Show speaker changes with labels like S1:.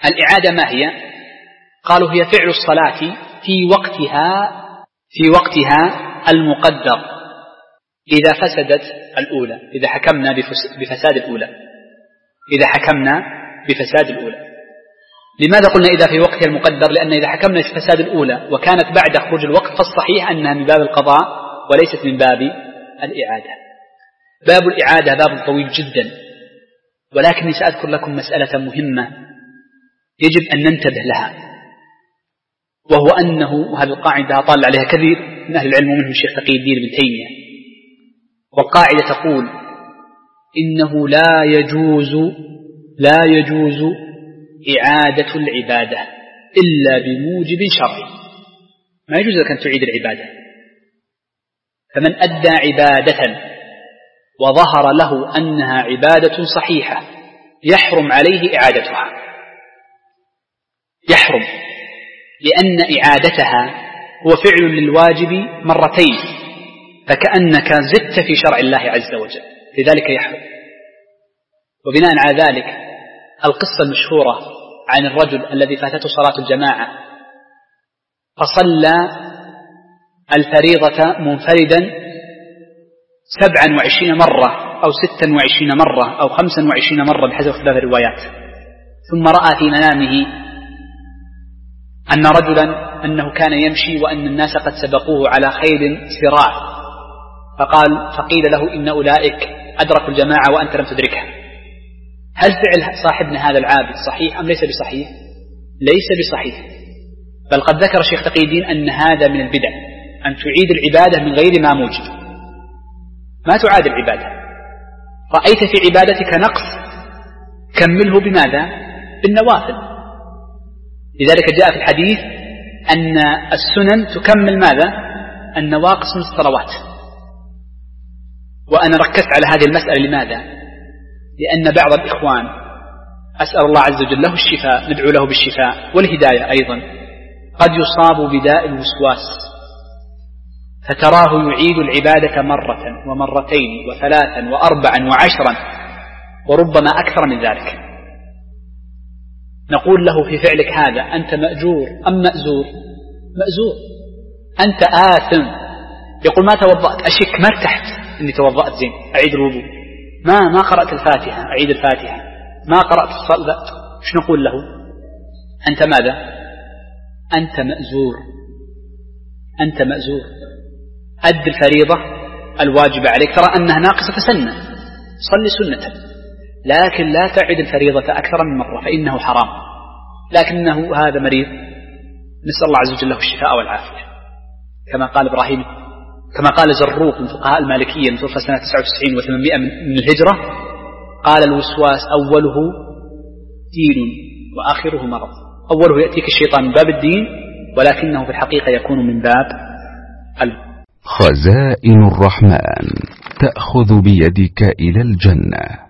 S1: الإعادة ما هي؟ قالوا هي فعل الصلاة في وقتها المقدر إذا فسدت الأولى، إذا حكمنا بفساد الأولى. لماذا قلنا إذا في وقتها المقدر؟ لأن إذا حكمنا بفساد الأولى وكانت بعد خروج الوقت فالصحيح أنها من باب القضاء وليست من باب الإعادة. باب الإعادة باب طويل جدا، ولكني سأذكر لكم مسألة مهمة يجب أن ننتبه لها، وهو أنه هذه القاعدة طال عليها كثير من أهل العلم ومنهم الشيخ تقي الدين ابن تيمية، والقاعدة تقول إنه لا يجوز إعادة العبادة إلا بموجب شرعي. ما يجوز لك أن تعيد العبادة. فمن أدى عبادة وظهر له أنها عبادة صحيحة يحرم عليه إعادتها، يحرم، لأن إعادتها هو فعل للواجب مرتين، فكأنك زدت في شرع الله عز وجل، لذلك يحرم. وبناء على ذلك القصة المشهورة عن الرجل الذي فاتته صلاة الجماعة فصلى الفريضة منفردا 27 مرة أو 26 مرة أو 25 مرة بحسب اختلاف الروايات، ثم رأى في منامه أن رجلا أنه كان يمشي وأن الناس قد سبقوه على خيل سراع، فقيل له إن أولئك أدركوا الجماعة وأنت لم تدركها. هل فعل صاحبنا هذا العابد صحيح أم ليس بصحيح؟ ليس بصحيح، بل قد ذكر الشيخ تقي الدين أن هذا من البدع، أن تعيد العبادة من غير ما موجب. ما تعاد العبادة. رأيت في عبادتك نقص كمله بماذا؟ بالنوافل. لذلك جاء في الحديث أن السنن تكمل ماذا؟ النواقص من الصلوات. وأنا ركزت على هذه المسألة لماذا؟ لأن بعض الإخوان أسأل الله عز وجل له الشفاء، ندعو له بالشفاء والهداية أيضا، قد يصاب بداء الوسواس، فتراه يعيد العبادة مرة ومرتين وثلاثا وأربعا وعشرا وربما أكثر من ذلك. نقول له في فعلك هذا أنت مأجور أم مأزور؟ مأزور. أنت آثم. يقول ما توضأت، أشك ما ارتحت إني توضأت زين، أعيد الوضوء. ما قرأت الفاتحة، أعيد الفاتحة. ما قرأت الصلاة. إيش نقول له؟ أنت ماذا؟ أنت مأزور، أنت مأزور. أد الفريضة الواجبة عليك، ترى أنها ناقصة فسنة، صلي سنة، لكن لا تعد الفريضة أكثر من مرة فإنه حرام. لكنه هذا مريض، نسأل الله عز وجل له الشفاء والعافية. كما قال إبراهيم، كما قال زروق من فقهاء المالكية المتوفى سنة 99 و800 من الهجرة، قال الوسواس أوله دين وآخره مرض. أوله يأتيك الشيطان من باب الدين، ولكنه في الحقيقة يكون من باب
S2: خزائن الرحمن تأخذ بيدك إلى الجنة.